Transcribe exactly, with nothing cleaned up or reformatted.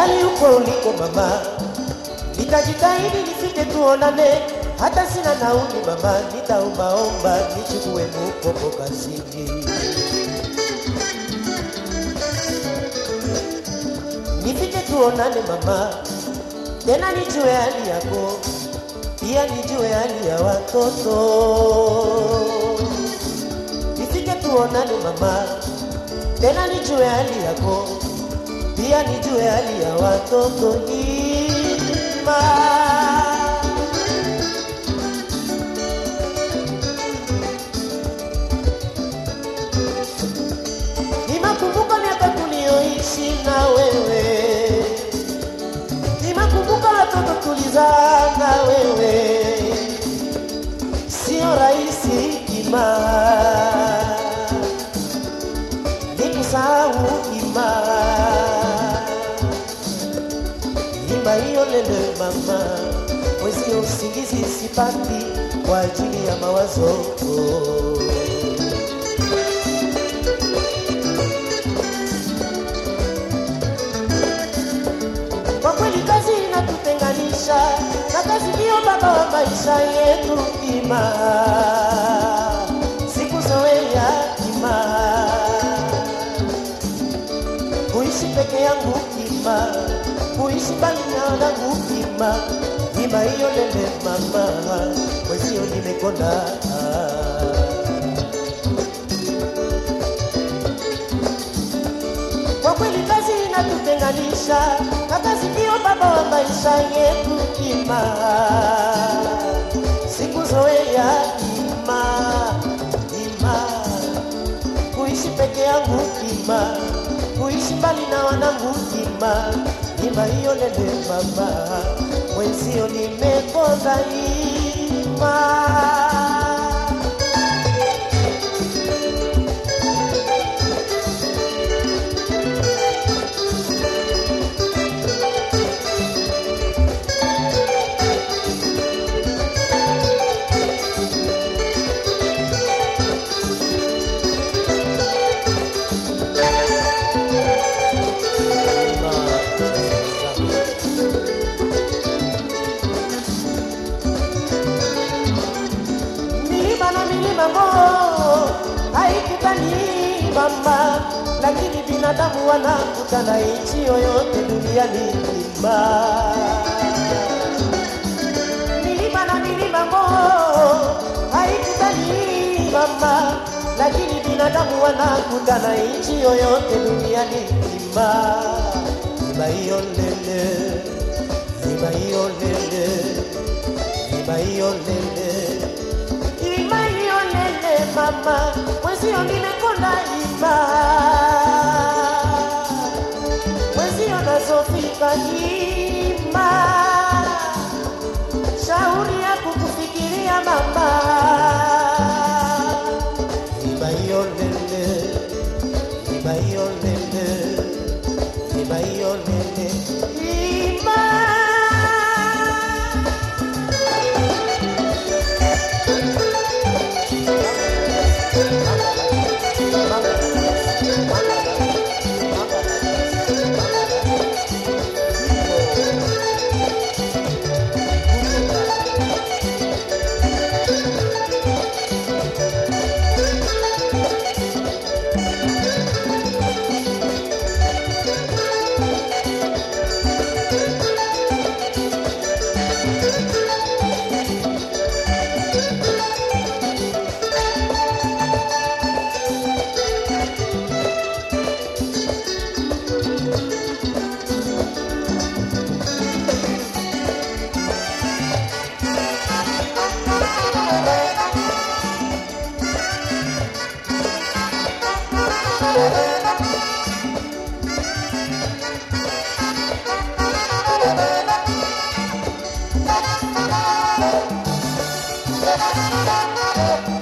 mbali uko uliko mama, nitajitahidi nifike tuonane, hata sina nauli mama, nitaombaomba nichukue mkopo kazini. Nifike tuonane mama, tena nijue hali yako, pia nijue hali ya watoto. Nifike tuonane mama, tena nijue hali yako, pia nijue hali ya watoto. Ima nimakumbuka miaka tulioishi na wewe, nimakumbuka watoto tulizaa na wewe, sio rahisi Ima nikusahau Ima. Ima hiyo lele mama, mwezi usingizi sipati kwa ajili ya mawazo. Kwa kweli kazi inatutenganisha, na kazi ndio baba wa maisha yetu Ima. Sikuzoea Ima kuishi peke yangu Ima, kuishi mbali na wanangu Ima. Ima hiyo lele mama, mwezio nimekonda. Kwa kweli kazi inatutenganisha, na kazi ndio baba wa maisha yetu Ima. Sikuzoea Ima, Ima kuishi peke yangu Ima, kuishi mbali na wanangu Ima. Ima hiyo lele mama, mwenzio nimekonda Ima. Haikutani mama, lakini binadamu wanakutana nchi yoyote duniani Ima. Milima na milima mo haikutani mama, lakini binadamu wanakutana nchi yoyote duniani Ima. Ima hiyo lele, Ima hiyo lele, Ima hiyo lele, Ima hiyo lele mama, mwezio nimekonda Ima. Mwezio nazofika Ima, shauri ya kukufikiria mama. Ima hiyo lele, Ima hiyo lele, Ima hiyo lele, Ima. Thank you.